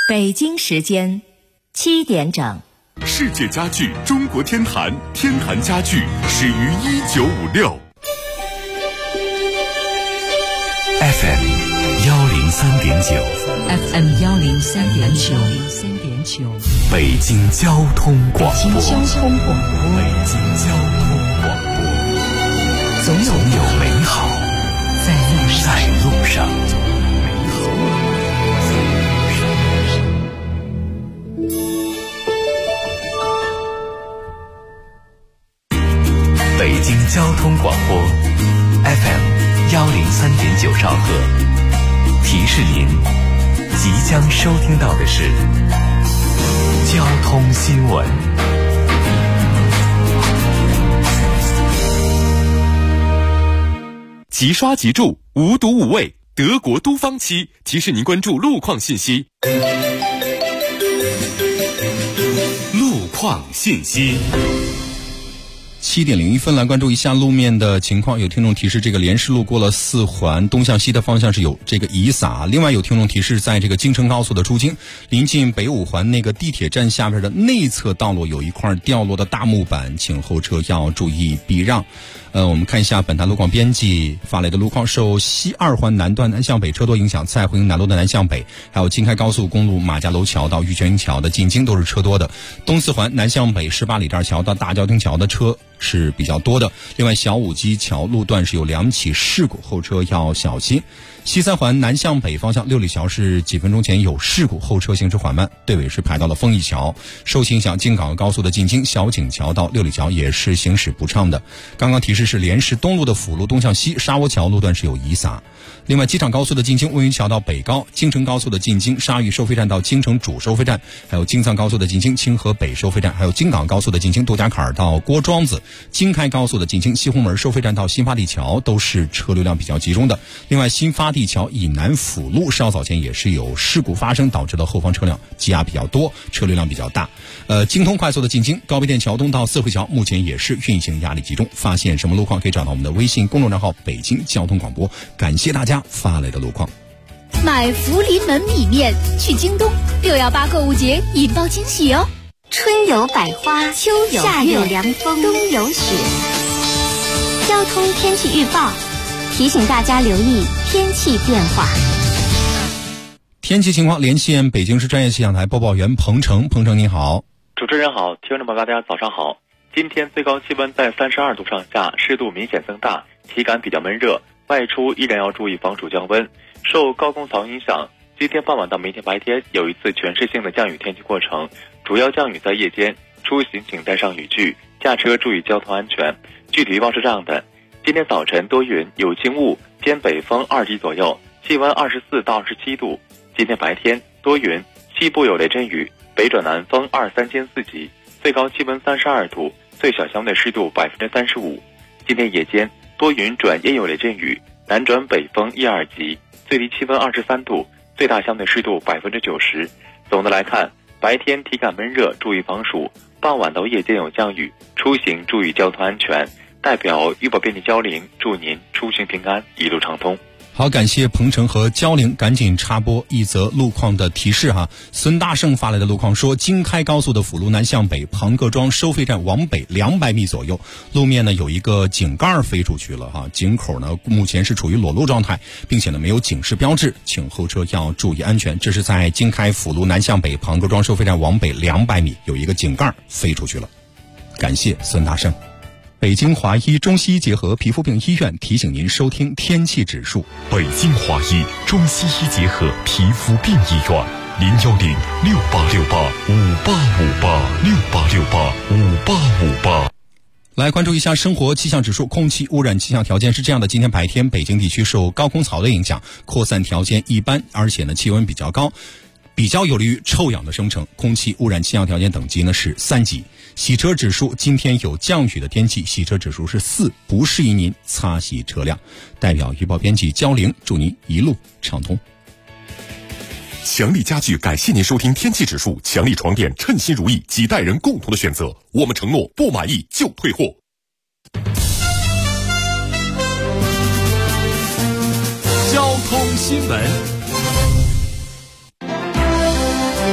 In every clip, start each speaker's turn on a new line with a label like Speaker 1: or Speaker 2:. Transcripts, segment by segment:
Speaker 1: 北京时间7点整。
Speaker 2: 世界家具中国天坛，天坛家具始于1956。FM 103.9
Speaker 1: FM 103.9
Speaker 2: 北京交通广播。
Speaker 1: 北京交通广播，总有美好在路上。
Speaker 2: 北京交通广播 FM 103.9兆赫，提示您即将收听到的是交通新闻。即刷即住，无毒无畏，德国都方漆提示您关注路况信息。路况信息。
Speaker 3: 7点01分，来关注一下路面的情况。有听众提示，这个莲石路过了4环东向西的方向是有这个雨洒。另外有听众提示，在这个京承高速的出京临近北5环那个地铁站下边的内侧道路有一块掉落的大木板，请后车要注意避让。我们看一下本台路况编辑发来的路况，受西2环南段南向北车多影响，蔡回营南路的南向北，还有京开高速公路马家楼桥到玉泉营桥的进京都是车多的。东4环南向北18里店桥到大郊町桥的车是比较多的。另外小武基桥路段是有2起事故，后车要小心。西3环南向北方向六里桥是几分钟前有事故，后车行驶缓慢，队尾是排到了丰益桥。受其影响，京港高速的进京小井桥到六里桥也是行驶不畅的。刚刚提示是莲石东路的辅路东向西沙窝桥路段是有雨洒。另外机场高速的进京温榆桥到北高，京承高速的进京沙峪收费站到京承主收费站，还有京藏高速的进京清河北收费站，还有京港高速的进京杜家坎到郭庄子，京开高速的进京西红门收费站到新发地桥都是车流量比较集中的。另外新发地桥以南辅路稍早前也是有事故发生，导致了后方车辆积压比较多，车流量比较大。京通快速的进京高碑店桥东到四惠桥目前也是运行压力集中。发现什么路况可以找到我们的微信公众账号北京交通广播。感谢大家发来的路况。
Speaker 4: 买福临门米面去京东，618购物节引爆惊喜哦！
Speaker 5: 春有百花，秋有夏有凉风，冬有雪。交通天气预报提醒大家留意天气变化。
Speaker 3: 天气情况，连线北京市专业气象台播报员彭程。彭程你好。
Speaker 6: 主持人好，听众朋友大家早上好。今天最高气温在32度上下，湿度明显增大，体感比较闷热，外出依然要注意防暑降温。受高空槽影响，今天傍晚到明天白天有一次全市性的降雨天气过程，主要降雨在夜间，出行请带上雨具，驾车注意交通安全。具体预报是这样的：今天早晨多云有轻雾，偏北风2级左右，气温24到27度。今天白天多云，西部有雷阵雨，北转南风23兼4级，最高气温32度，最小相对湿度35%。今天夜间多云转夜有雷阵雨，南转北风1、2级，最低气温23度，最大相对湿度90%。总的来看，白天体感闷热，注意防暑；傍晚到夜间有降雨，出行注意交通安全。代表预报编辑焦玲，祝您出行平安，一路畅通。
Speaker 3: 好，感谢彭程和焦玲，赶紧插播一则路况的提示哈。孙大胜发来的路况说，京开高速的辅路南向北庞各庄收费站往北200米左右，路面呢有一个井盖飞出去了哈，井口呢目前是处于裸露状态，并且呢没有警示标志，请后车要注意安全。这是在京开辅路南向北庞各庄收费站往北200米有一个井盖飞出去了。感谢孙大胜。北京华医中西医结合皮肤病医院提醒您收听天气指数。
Speaker 2: 北京华医中西医结合皮肤病医院，0106868585868，668685858。
Speaker 3: 来关注一下生活气象指数。空气污染气象条件是这样的：今天白天北京地区受高空槽的影响，扩散条件一般，而且呢气温比较高，比较有利于臭氧的生成。空气污染气象条件等级呢是3级。洗车指数，今天有降雨的天气，洗车指数是4，不适宜您擦洗车辆。代表预报编辑焦玲，祝您一路畅通。
Speaker 2: 强力家具感谢您收听天气指数，强力床垫称心如意，几代人共同的选择，我们承诺不满意就退货。交通新闻。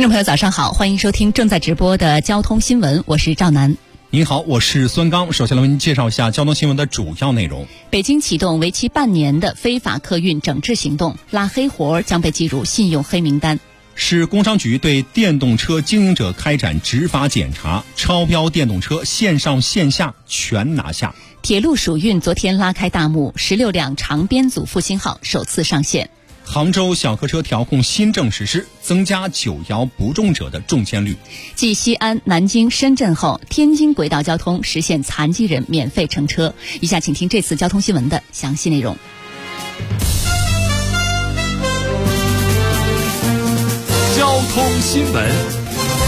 Speaker 7: 众朋友早上好，欢迎收听正在直播的交通新闻，我是赵楠。
Speaker 3: 您好，我是孙刚。首先来为您介绍一下交通新闻的主要内容。
Speaker 7: 北京启动为期半年的非法客运整治行动，拉黑活将被记入信用黑名单。
Speaker 3: 市工商局对电动车经营者开展执法检查，超标电动车线上线下全拿下。
Speaker 7: 铁路暑运昨天拉开大幕，16辆长编组复兴号首次上线。
Speaker 3: 杭州小客车调控新政实施，增加9摇不中者的中签率。
Speaker 7: 继西安、南京、深圳后，天津轨道交通实现残疾人免费乘车。以下请听这次交通新闻的详细内容。
Speaker 2: 交通新闻。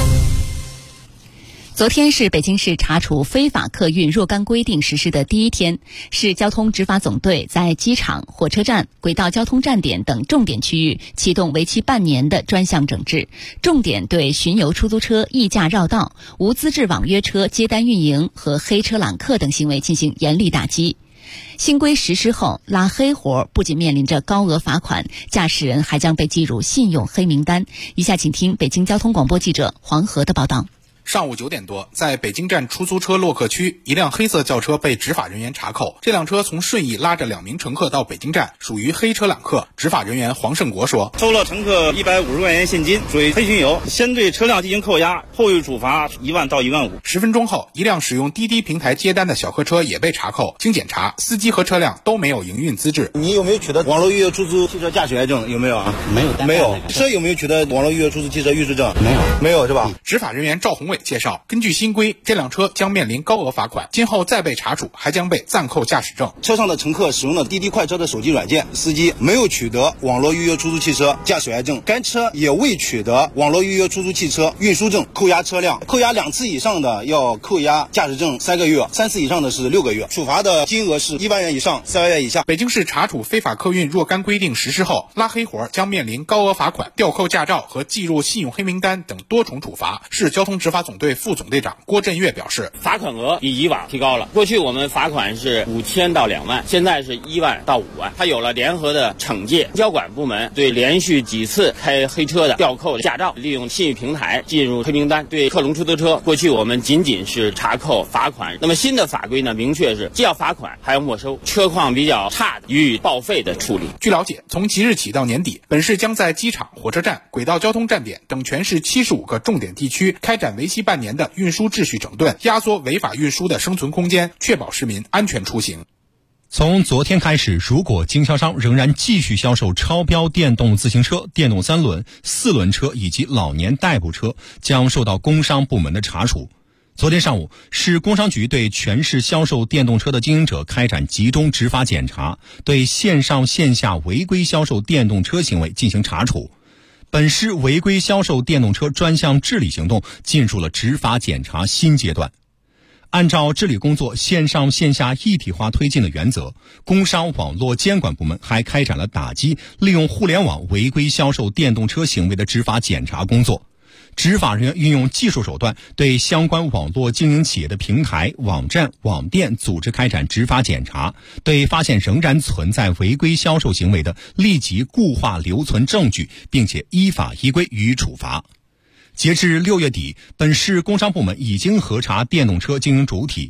Speaker 7: 昨天是北京市查处非法客运若干规定实施的第一天，市交通执法总队在机场、火车站、轨道交通站点等重点区域启动为期半年的专项整治，重点对巡游出租车溢价绕道、无资质网约车接单运营和黑车揽客等行为进行严厉打击。新规实施后，拉黑活不仅面临着高额罚款，驾驶人还将被记入信用黑名单。以下请听北京交通广播记者黄河的报道。
Speaker 8: 上午9点多，在北京站出租车洛克区，一辆黑色轿车被执法人员查扣。这辆车从顺义拉着2名乘客到北京站，属于黑车揽客。执法人员黄胜国说：“
Speaker 9: 收了乘客150块钱现金，属于黑巡游，先对车辆进行扣押，后予处罚1万到1万5。
Speaker 8: ”10分钟后，一辆使用滴滴平台接单的小客车也被查扣。经检查，司机和车辆都没有营运资质。
Speaker 9: 你有没有取得网络预约出租汽车驾驶员证？有没有啊？没有。车有没有取得网络预约出租汽车预制证？没有是吧？
Speaker 8: 执法人员赵宏伟介绍，根据新规，这辆车将面临高额罚款，今后再被查处还将被暂扣驾驶证。
Speaker 9: 车上的乘客使用了滴滴快车的手机软件，司机没有取得网络预约出租汽车驾驶员证，该车也未取得网络预约出租汽车运输证，扣押车辆，扣押2次以上的要扣押驾驶证3个月，3次以上的是6个月，处罚的金额是1万元以上3万元以下。
Speaker 8: 北京市查处非法客运若干规定实施后，拉黑活将面临高额罚款、吊扣驾照和记入信用黑名单等多重处罚。市交通执法总队副总队长郭振岳表示，
Speaker 10: 罚款额比以往提高了，过去我们罚款是5000到2万，现在是1万到5万。它有了联合的惩戒，交管部门对连续几次开黑车的吊扣驾照，利用信誉平台进入黑名单。对客隆出租车，过去我们仅仅是查扣罚款，那么新的法规呢，明确是既要罚款还要没收，车况比较差的予以报废的处理。
Speaker 8: 据了解，从即日起到年底，本市将在机场、火车站、轨道交通站点等全市75个重点地区开展为期半年的运输秩序整顿，压缩违法运输的生存空间，确保市民安全出行。
Speaker 3: 从昨天开始，如果经销商仍然继续销售超标电动自行车、电动3轮、4轮车以及老年代步车，将受到工商部门的查处。昨天上午，市工商局对全市销售电动车的经营者开展集中执法检查，对线上线下违规销售电动车行为进行查处。本市违规销售电动车专项治理行动进入了执法检查新阶段。按照治理工作线上线下一体化推进的原则，工商网络监管部门还开展了打击利用互联网违规销售电动车行为的执法检查工作。执法人员运用技术手段，对相关网络经营企业的平台、网站、网店组织开展执法检查，对发现仍然存在违规销售行为的，立即固化留存证据，并且依法依规予以处罚。截至6月底，本市工商部门已经核查电动车经营主体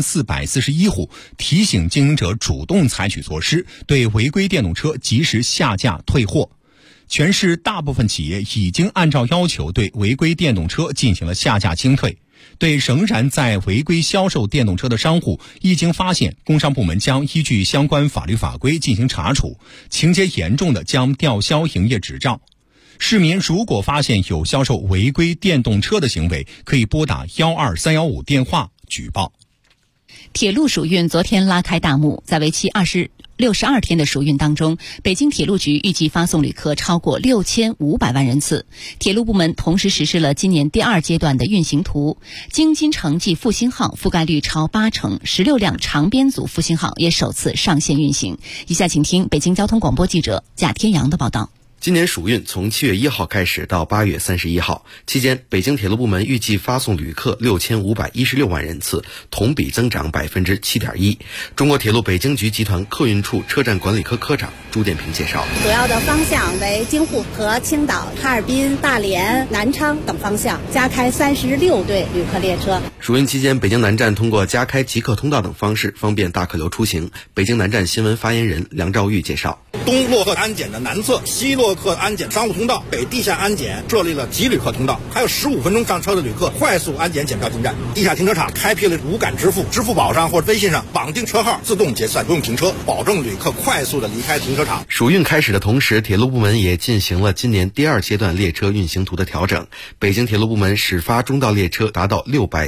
Speaker 3: 1441户，提醒经营者主动采取措施，对违规电动车及时下架退货。全市大部分企业已经按照要求对违规电动车进行了下架清退。对仍然在违规销售电动车的商户，一经发现，工商部门将依据相关法律法规进行查处，情节严重的将吊销营业执照。市民如果发现有销售违规电动车的行为，可以拨打12315电话举报。
Speaker 7: 铁路暑运昨天拉开大幕，在为期62天的暑运当中，北京铁路局预计发送旅客超过6500万人次。铁路部门同时实施了今年第2阶段的运行图，京津城际复兴号覆盖率超80%， 16辆长编组复兴号也首次上线运行。以下请听北京交通广播记者贾天阳的报道。
Speaker 11: 今年暑运从7月1号开始到8月31号期间，北京铁路部门预计发送旅客6516万人次，同比增长7.1%。中国铁路北京局集团客运处车站管理科科长朱殿平介绍，
Speaker 12: 主要的方向为京沪和青岛、哈尔滨、大连、南昌等方向，加开36对旅客列车。
Speaker 11: 暑运期间，北京南站通过加开极客通道等方式方便大客流出行。北京南站新闻发言人梁兆玉介绍，
Speaker 13: 东洛克安检的南侧，西洛克安检商务通道，北地下安检设立了极旅客通道，还有15分钟上车的旅客快速安检检票进站。地下停车场开辟了无感支付，支付宝上或者微信上绑定车号，自动结算，不用停车，保证旅客快速的离开停车场。
Speaker 11: 暑运开始的同时，铁路部门也进行了今年第2阶段列车运行图的调整。北京铁路部门始发中道列车达到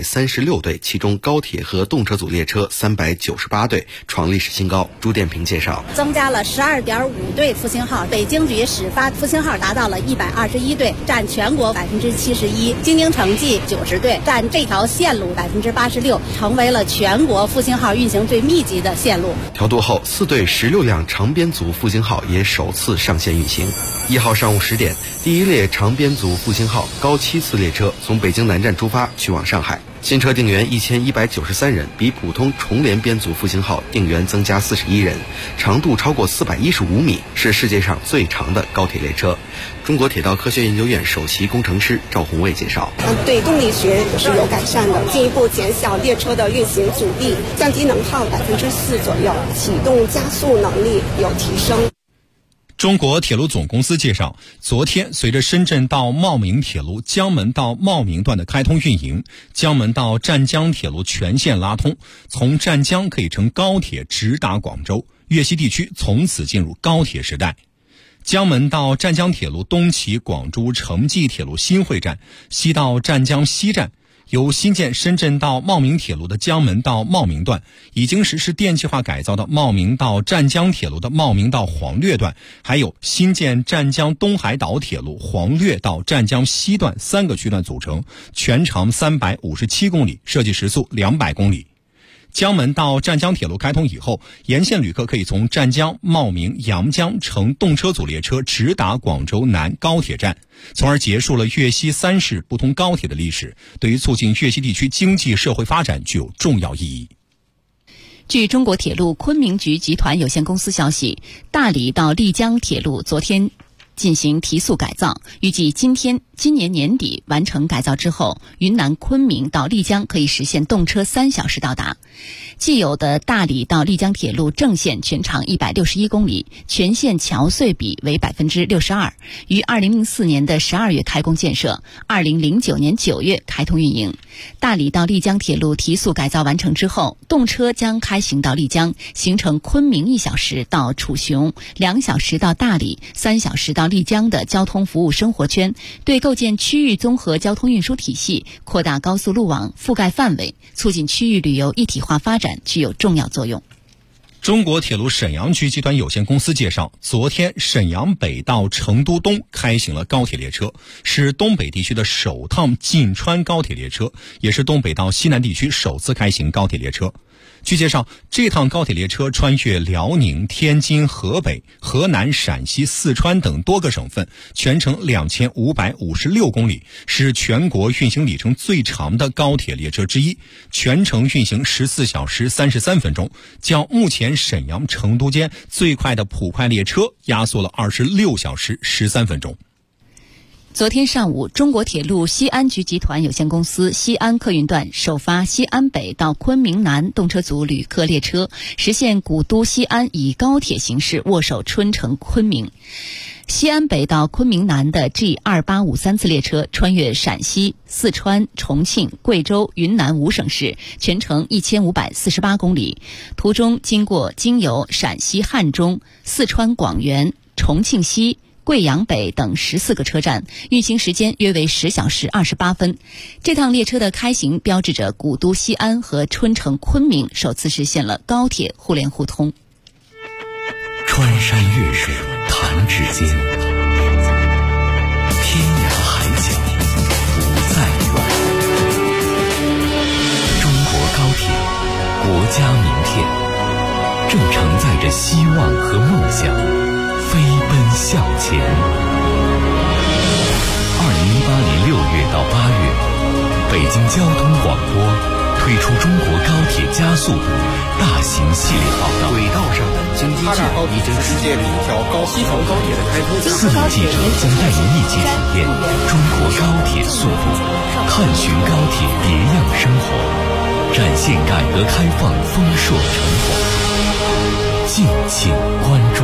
Speaker 11: 636对，其中高铁和动车组列车398对，创历史新高。朱殿平介绍，
Speaker 12: 增加了12.5对复兴号，北京局始发复兴号达到了121对，占全国71%，京津城际90对，占这条线路86%，成为了全国复兴号运行最密集的线路。
Speaker 11: 调度后，4对16辆长编组复兴号也首次上线运行。1号上午10点，第一列长编组复兴号高7次列车从北京南站出发去往上海。新车订员1193人，比普通重联编组复兴号订员增加41人，长度超过415米，是世界上最长的高铁列车。中国铁道科学研究院首席工程师赵宏卫介绍，
Speaker 14: 对动力学是有改善的，进一步减小列车的运行阻力，降低能耗4%左右，启动加速能力有提升。
Speaker 3: 中国铁路总公司介绍，昨天随着深圳到茂名铁路江门到茂名段的开通运营，江门到湛江铁路全线拉通，从湛江可以乘高铁直达广州，粤西地区从此进入高铁时代。江门到湛江铁路东起广州城际铁路新会站，西到湛江西站。由新建深圳到茂名铁路的江门到茂名段，已经实施电气化改造的茂名到湛江铁路的茂名到黄略段，还有新建湛江东海岛铁路黄略到湛江西段3个区段组成，全长357公里，设计时速200公里。江门到湛江铁路开通以后，沿线旅客可以从湛江、茂名、阳江乘动车组列车直达广州南高铁站，从而结束了粤西3市不通高铁的历史，对于促进粤西地区经济社会发展具有重要意义。
Speaker 7: 据中国铁路昆明局集团有限公司消息，大理到丽江铁路昨天进行提速改造，预计今年年底完成改造之后，云南昆明到丽江可以实现动车3小时到达。既有的大理到丽江铁路正线全长161公里，全线桥隧比为62%，于2004年的12月开工建设，2009年9月开通运营。大理到丽江铁路提速改造完成之后，动车将开行到丽江，形成昆明1小时到楚雄、2小时到大理、3小时到丽江的交通服务生活圈，对构建区域综合交通运输体系、扩大高速路网覆盖范围、促进区域旅游一体化发展具有重要作用。
Speaker 3: 中国铁路沈阳区集团有限公司介绍，昨天沈阳北到成都东开行了高铁列车，是东北地区的首趟进川高铁列车，也是东北到西南地区首次开行高铁列车。据介绍，这趟高铁列车穿越辽宁、天津、河北、河南、陕西、四川等多个省份，全程2556公里，是全国运行里程最长的高铁列车之一，全程运行14小时33分钟，较目前沈阳、成都间最快的普快列车压缩了26小时13分钟。
Speaker 7: 昨天上午，中国铁路西安局集团有限公司西安客运段首发西安北到昆明南动车组旅客列车，实现古都西安以高铁形式握手春城昆明。西安北到昆明南的 G2853 次列车穿越陕西、四川、重庆、贵州、云南5省市，全程1548公里，途中经由陕西汉中、四川广元、重庆西、贵阳北等14个车站，运行时间约为10小时28分。这趟列车的开行标志着古都西安和春城昆明首次实现了高铁互联互通。
Speaker 2: 穿山越水弹指间，天涯海角不再远。中国高铁，国家名片，正承载着希望和梦想， 飞奔向前。2018年6月到8月，北京交通广播推出中国高铁加速度大型系列报道，
Speaker 8: 轨道上的经济界已经世界第一条西条高铁的开通。
Speaker 2: 4名记者将带您一起体验中国高铁速度，探寻高铁别样生活，展现改革开放丰硕成果。敬请关注。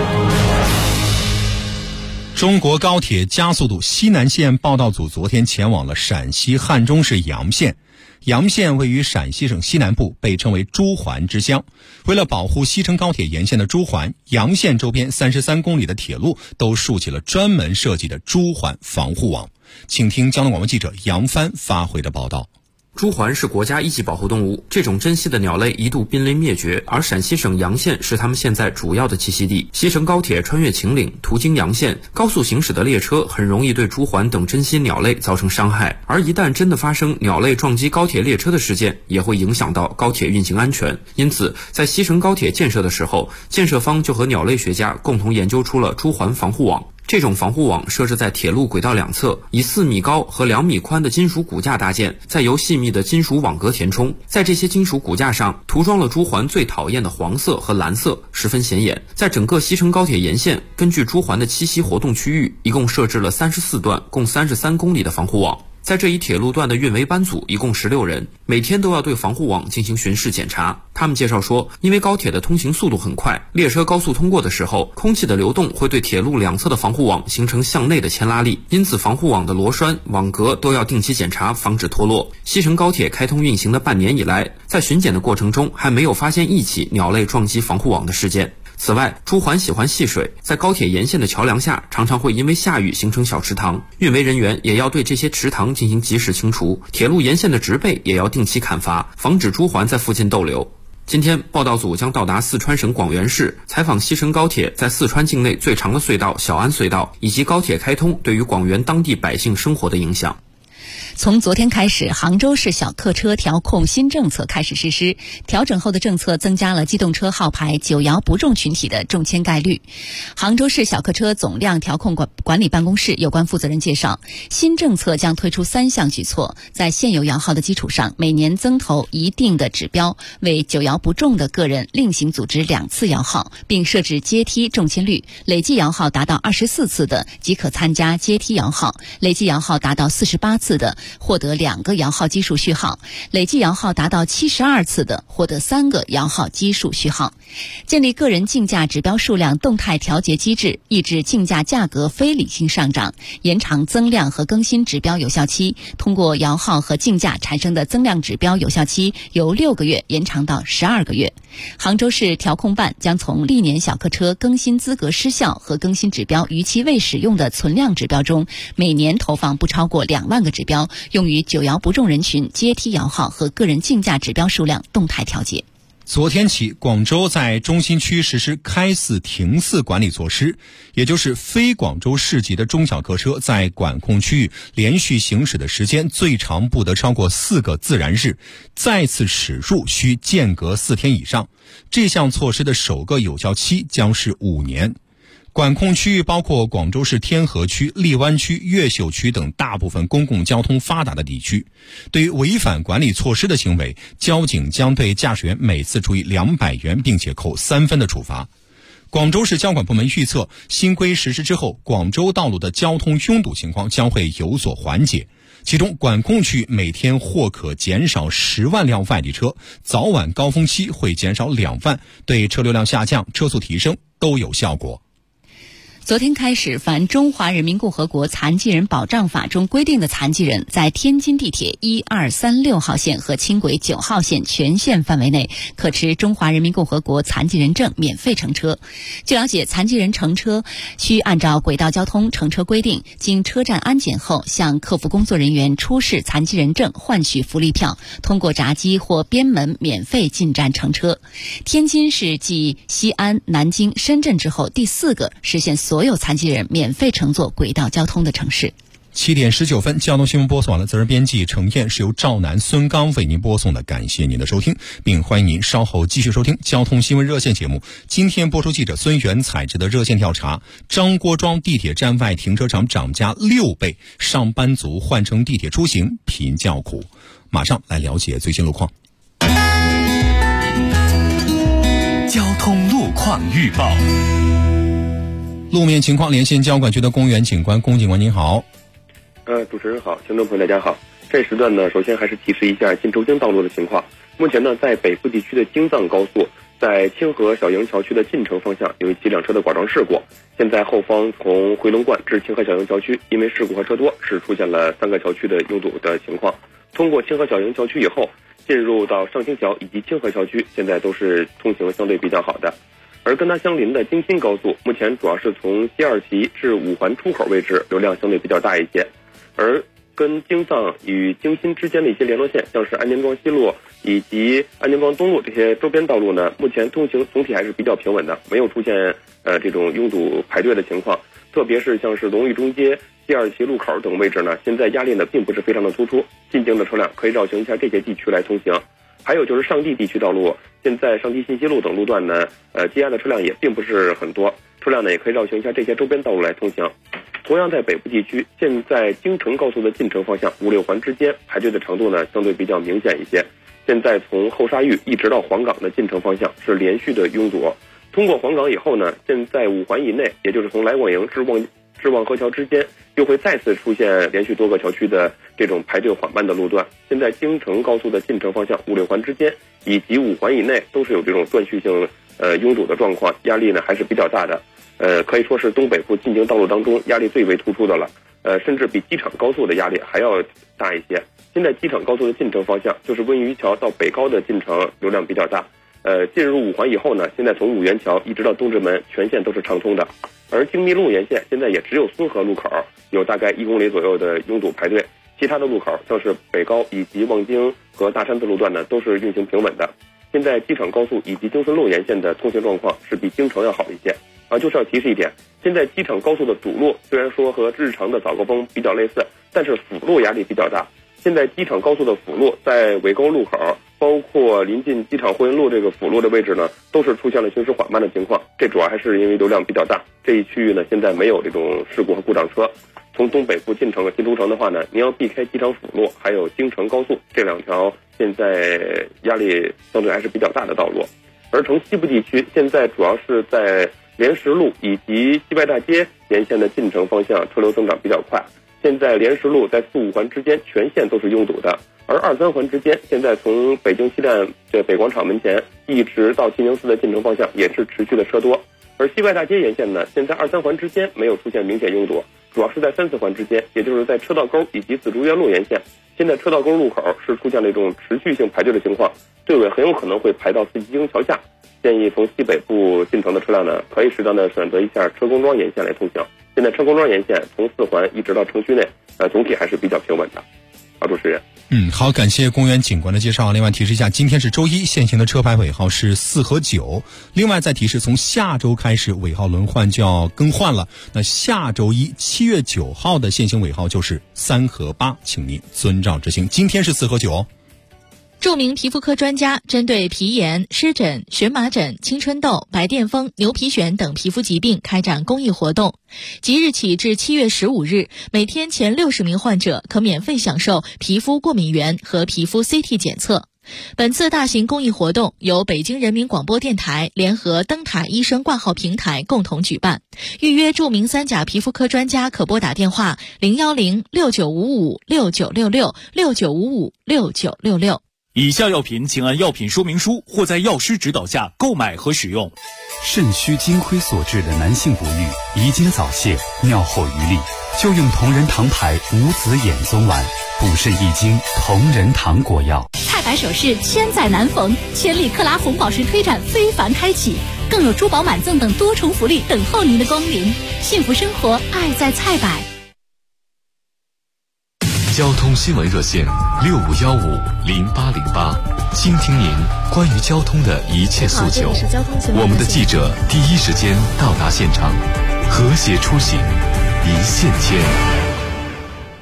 Speaker 3: 中国高铁加速度西南线报道组昨天前往了陕西汉中市洋县。洋县位于陕西省西南部，被称为朱鹮之乡。为了保护西成高铁沿线的朱鹮，洋县周边33公里的铁路都竖起了专门设计的朱鹮防护网。请听交通广播记者杨帆发回的报道。
Speaker 15: 朱鹮是国家一级保护动物，这种珍稀的鸟类一度濒临灭绝，而陕西省洋县是它们现在主要的栖息地。西成高铁穿越秦岭，途经洋县，高速行驶的列车很容易对朱鹮等珍稀鸟类造成伤害，而一旦真的发生鸟类撞击高铁列车的事件，也会影响到高铁运行安全。因此，在西成高铁建设的时候，建设方就和鸟类学家共同研究出了朱鹮防护网。这种防护网设置在铁路轨道两侧，以4米高和2米宽的金属骨架搭建，再由细密的金属网格填充。在这些金属骨架上涂装了朱鹮最讨厌的黄色和蓝色，十分显眼。在整个西成高铁沿线，根据朱鹮的栖息活动区域，一共设置了34段，共33公里的防护网。在这一铁路段的运维班组一共16人，每天都要对防护网进行巡视检查。他们介绍说，因为高铁的通行速度很快，列车高速通过的时候，空气的流动会对铁路两侧的防护网形成向内的牵拉力，因此防护网的螺栓、网格都要定期检查，防止脱落。西成高铁开通运行的半年以来，在巡检的过程中还没有发现一起鸟类撞击防护网的事件。此外，朱鹮喜欢戏水，在高铁沿线的桥梁下常常会因为下雨形成小池塘，运维人员也要对这些池塘进行及时清除，铁路沿线的植被也要定期砍伐，防止朱鹮在附近逗留。今天报道组将到达四川省广元市，采访西成高铁在四川境内最长的隧道小安隧道，以及高铁开通对于广元当地百姓生活的影响。
Speaker 7: 从昨天开始，杭州市小客车调控新政策开始实施。调整后的政策增加了机动车号牌9摇不中群体的中签概率。杭州市小客车总量调控管理办公室有关负责人介绍，新政策将推出3项举措，在现有摇号的基础上，每年增投一定的指标，为9摇不中的个人另行组织2次摇号，并设置阶梯中签率，累计摇号达到24次的即可参加阶梯摇号，累计摇号达到48次的获得2个摇号基数序号，累计摇号达到72次的获得3个摇号基数序号。建立个人竞价指标数量动态调节机制，抑制竞价价格非理性上涨，延长增量和更新指标有效期，通过摇号和竞价产生的增量指标有效期由6个月延长到12个月。杭州市调控办将从历年小客车更新资格失效和更新指标逾期未使用的存量指标中，每年投放不超过2万个指标，用于9摇不中人群阶梯摇号和个人竞价指标数量动态调节。
Speaker 3: 昨天起，广州在中心区实施开4停4管理措施，也就是非广州市级的中小客车在管控区域连续行驶的时间最长不得超过4个自然日，再次驶入需间隔4天以上。这项措施的首个有效期将是5年。管控区域包括广州市天河区、荔湾区、越秀区等大部分公共交通发达的地区。对于违反管理措施的行为，交警将对驾驶员每次处以200元并且扣3分的处罚。广州市交管部门预测，新规实施之后，广州道路的交通拥堵情况将会有所缓解。其中，管控区每天或可减少10万辆外地车，早晚高峰期会减少2万，对车流量下降、车速提升都有效果。
Speaker 7: 昨天开始，凡中华人民共和国残疾人保障法中规定的残疾人，在天津地铁1、2、3、6号线和轻轨9号线全线范围内，可持中华人民共和国残疾人证免费乘车。据了解，残疾人乘车需按照轨道交通乘车规定，经车站安检后，向客服工作人员出示残疾人证，换取福利票，通过闸机或边门免费进站乘车。天津是继西安、南京、深圳之后第4个实现所有残疾人免费乘坐轨道交通的城市。
Speaker 3: 7点19分，交通新闻播送完了。责任编辑程燕，是由赵楠、孙刚为您播送的。感谢您的收听，并欢迎您稍后继续收听交通新闻热线节目。今天播出记者孙元采制的热线调查：张郭庄地铁站外停车场涨价6倍，上班族换乘地铁出行贫叫苦。马上来了解最新路况。
Speaker 2: 交通路况预报。
Speaker 3: 路面情况，连线交管局的龚元警官。龚警官您好。
Speaker 16: 主持人好，听众朋友大家好。这时段呢，首先还是提示一下进周京道路的情况。目前呢，在北部地区的京藏高速，在清河小营桥区的进城方向有一起两车的剐撞事故。现在后方从回龙观至清河小营桥区，因为事故和车多，是出现了3个桥区的拥堵的情况。通过清河小营桥区以后，进入到上清桥以及清河桥区，现在都是通行相对比较好的。而跟它相邻的京新高速，目前主要是从西二旗至五环出口位置流量相对比较大一些。而跟京藏与京新之间的一些联络线，像是安家庄西路以及安家庄东路这些周边道路呢，目前通行总体还是比较平稳的，没有出现这种拥堵排队的情况。特别是像是龙玉中街、西二旗路口等位置呢，现在压力呢并不是非常的突出，进京的车辆可以绕行一下这些地区来通行。还有就是上地地区道路，现在上地信息路等路段呢，积压的车辆也并不是很多，车辆呢也可以绕行一下这些周边道路来通行。同样在北部地区，现在京承高速的进城方向5、6环之间排队的长度呢相对比较明显一些。现在从后沙峪一直到黄岗的进城方向是连续的拥堵。通过黄岗以后呢，现在5环以内，也就是从来广营至望河桥之间，又会再次出现连续多个桥区的这种排队缓慢的路段。现在京承高速的进城方向5、6环之间以及5环以内都是有这种断续性拥堵的状况，压力呢还是比较大的。可以说是东北部进京道路当中压力最为突出的了。甚至比机场高速的压力还要大一些。现在机场高速的进城方向就是温榆桥到北高的进城流量比较大。进入5环以后呢，现在从五元桥一直到东直门全线都是畅通的。而京密路沿线现在也只有孙河路口有大概1公里左右的拥堵排队，其他的路口像是北高以及望京和大山子路段呢都是运行平稳的。现在机场高速以及京顺路沿线的通行状况是比京城要好一些。就是要提示一点，现在机场高速的主路虽然说和日常的早高峰比较类似，但是辅路压力比较大。现在机场高速的辅路在尾沟路口，包括临近机场货运路这个辅路的位置呢，都是出现了行驶缓慢的情况。这主要还是因为流量比较大。这一区域呢，现在没有这种事故和故障车。从东北部进城和进都城的话呢，您要避开机场辅路还有京承高速这2条现在压力相对还是比较大的道路。而从西部地区，现在主要是在莲石路以及西外大街沿线的进城方向车流增长比较快。现在莲石路在4、5环之间全线都是拥堵的，而2、3环之间现在从北京西站的北广场门前一直到清宁寺的进城方向也是持续的车多。而西外大街沿线呢，现在2、3环之间没有出现明显拥堵，主要是在3、4环之间，也就是在车道沟以及紫竹园路沿线，现在车道沟路口是出现了一种持续性排队的情况，队尾很有可能会排到四季京桥下。建议从西北部进城的车辆呢，可以适当的选择一下车公庄沿线来通行。现在车公庄沿线从4环一直到城区内，总体还是比较平稳的。好，主持人。
Speaker 3: 好，感谢公园警官的介绍。另外提示一下，今天是周一，限行的车牌尾号是4和9。另外再提示，从下周开始尾号轮换就要更换了。那下周一7月9号的限行尾号就是3和8，请您遵照执行。今天是4和9。
Speaker 7: 著名皮肤科专家针对皮炎、湿疹、荨麻疹、青春痘、白癜风、牛皮癣等皮肤疾病开展公益活动。即日起至7月15日，每天前60名患者可免费享受皮肤过敏原和皮肤 CT 检测。本次大型公益活动由北京人民广播电台联合灯塔医生挂号平台共同举办。预约著名3甲皮肤科专家可拨打电话010-6955-6966 6955-6966。
Speaker 17: 以下药品请按药品说明书或在药师指导下购买和使用。
Speaker 18: 肾虚金亏所致的男性不育、遗精早泄、尿后余力，就用同仁堂牌无子衍宗丸，补肾益精同仁堂果药。
Speaker 4: 太白首饰千载难逢，千里克拉红宝石推展非凡开启，更有珠宝满赠等多重福利等候您的光临。幸福生活，爱在菜百。
Speaker 2: 交通新闻热线65150808，倾听您关于交通的一切诉求。我们的记者第一时间到达现场，和谐出行，一线牵。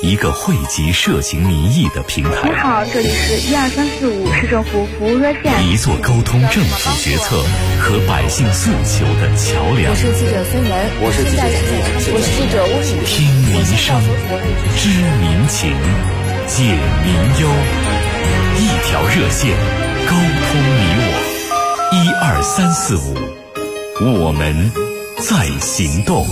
Speaker 2: 一个汇集社情民意的平台。
Speaker 19: 你好，这里是12345市政府服务热线，
Speaker 2: 一座沟通政府决策和百姓诉求的桥梁。
Speaker 20: 我是记者孙岩，
Speaker 21: 我是记者
Speaker 20: 我是记者温雨。
Speaker 2: 听民声，知民情，解民忧，一条热线，沟通你我。12345，我们在行动。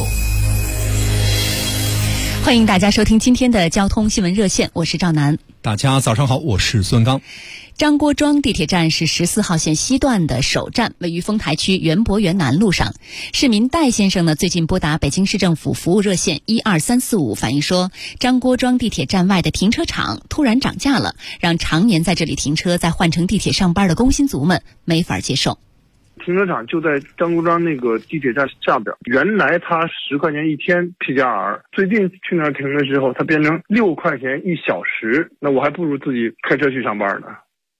Speaker 7: 欢迎大家收听今天的交通新闻热线，我是赵楠。
Speaker 3: 大家早上好，我是孙刚。
Speaker 7: 张郭庄地铁站是14号线西段的首站，位于丰台区园博园南路上。市民戴先生呢，最近拨打北京市政府服务热线12345，反映说，张郭庄地铁站外的停车场突然涨价了，让常年在这里停车再换乘地铁上班的工薪族们没法接受。
Speaker 22: 停车场就在张郭庄那个地铁站下边，原来它10块钱一天 PGR， 最近去那儿停的时候，它变成6块钱1小时，那我还不如自己开车去上班呢。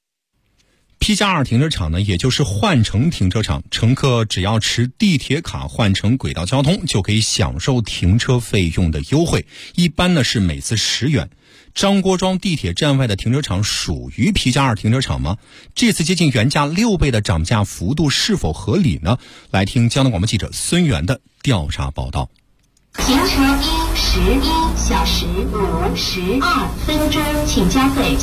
Speaker 3: P+2停车场呢，也就是换乘停车场，乘客只要持地铁卡换乘轨道交通，就可以享受停车费用的优惠，一般呢是每次10元。张郭庄地铁站外的停车场属于P+2停车场吗？这次接近原价6倍的涨价幅度是否合理呢？来听交通广播记者孙源的调查报道。
Speaker 23: 停车11小时52分钟，请交费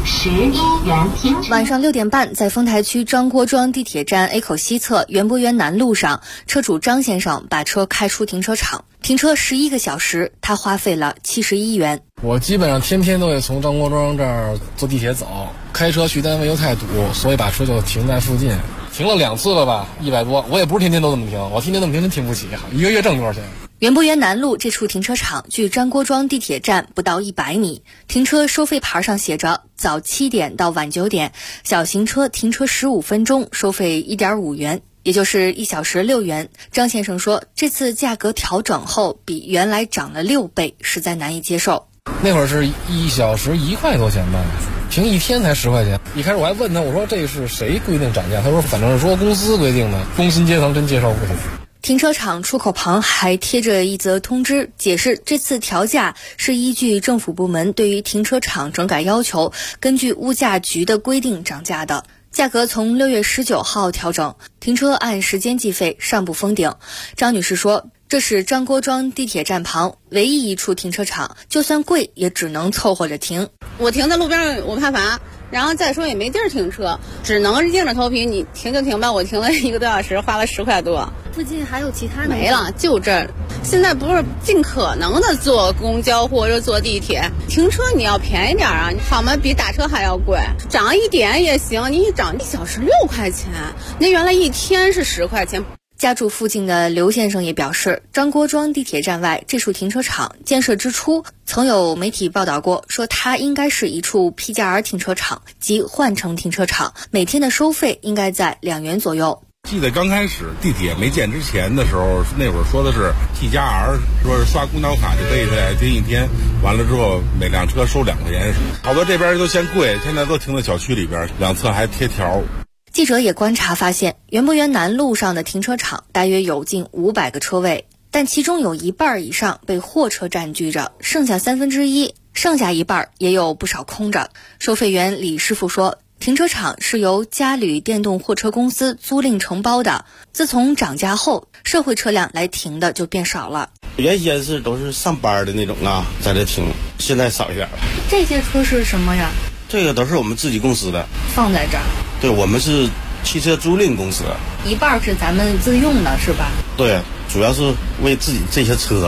Speaker 23: 71元。
Speaker 20: 晚上6点半，在丰台区张郭庄地铁站 A 口西侧园博园南路上，车主张先生把车开出停车场，停车11个小时，他花费了71元。
Speaker 24: 我基本上天天都得从张郭庄这儿坐地铁走，开车去单位又太堵，所以把车就停在附近。停了2次了吧，100多。我也不是天天都这么停，我天天这么停真停不起，一个月挣多少钱？
Speaker 20: 园博园南路这处停车场距张郭庄地铁站不到100米，停车收费牌上写着早7点到晚9点，小型车停车15分钟收费1.5元，也就是1小时6元。张先生说，这次价格调整后比原来涨了6倍，实在难以接受。
Speaker 24: 那会儿是1小时1块多钱吧，停1天才10块钱。一开始我还问他，我说这是谁规定涨价？他说反正是说公司规定的，工薪阶层真接受不起。
Speaker 20: 停车场出口旁还贴着一则通知，解释这次调价是依据政府部门对于停车场整改要求，根据物价局的规定涨价的。价格从6月19号调整，停车按时间计费，上不封顶。张女士说，这是张郭庄地铁站旁唯一一处停车场，就算贵也只能凑合着停。
Speaker 25: 我停在路边我怕罚，然后再说也没地儿停车，只能硬着头皮，你停就停吧。我停了1个多小时，花了10块多。
Speaker 20: 附近还有其他的？
Speaker 25: 没了，就这儿。现在不是尽可能的坐公交或者坐地铁，停车你要便宜点啊，好吗？比打车还要贵，涨1点也行，你一涨1小时6块钱，那原来1天是10块钱。
Speaker 20: 家住附近的刘先生也表示，张郭庄地铁站外这处停车场建设之初，曾有媒体报道过，说它应该是一处 P+2停车场，即换乘停车场，每天的收费应该在2元左右。
Speaker 26: 记得刚开始地铁没建之前的时候，那会儿说的是 P+2， 说是刷公交卡就可以在停1天，完了之后每辆车收2块钱，好多这边都嫌贵，现在都停在小区里边，两侧还贴条。
Speaker 20: 记者也观察发现，园博园南路上的停车场大约有近500个车位，但其中有1半以上被货车占据着，剩下1/3，剩下1半也有不少空着。收费员李师傅说，停车场是由嘉旅电动货车公司租赁承包的，自从涨价后，社会车辆来停的就变少了。
Speaker 9: 原先都是上班的那种啊，在这停，现在少一点了。
Speaker 20: 这些车是什么呀？
Speaker 9: 这个都是我们自己公司的，
Speaker 20: 放在这儿。
Speaker 9: 对，我们是汽车租赁公司，
Speaker 20: 一半是咱们自用的，是吧？
Speaker 9: 对，主要是为自己这些车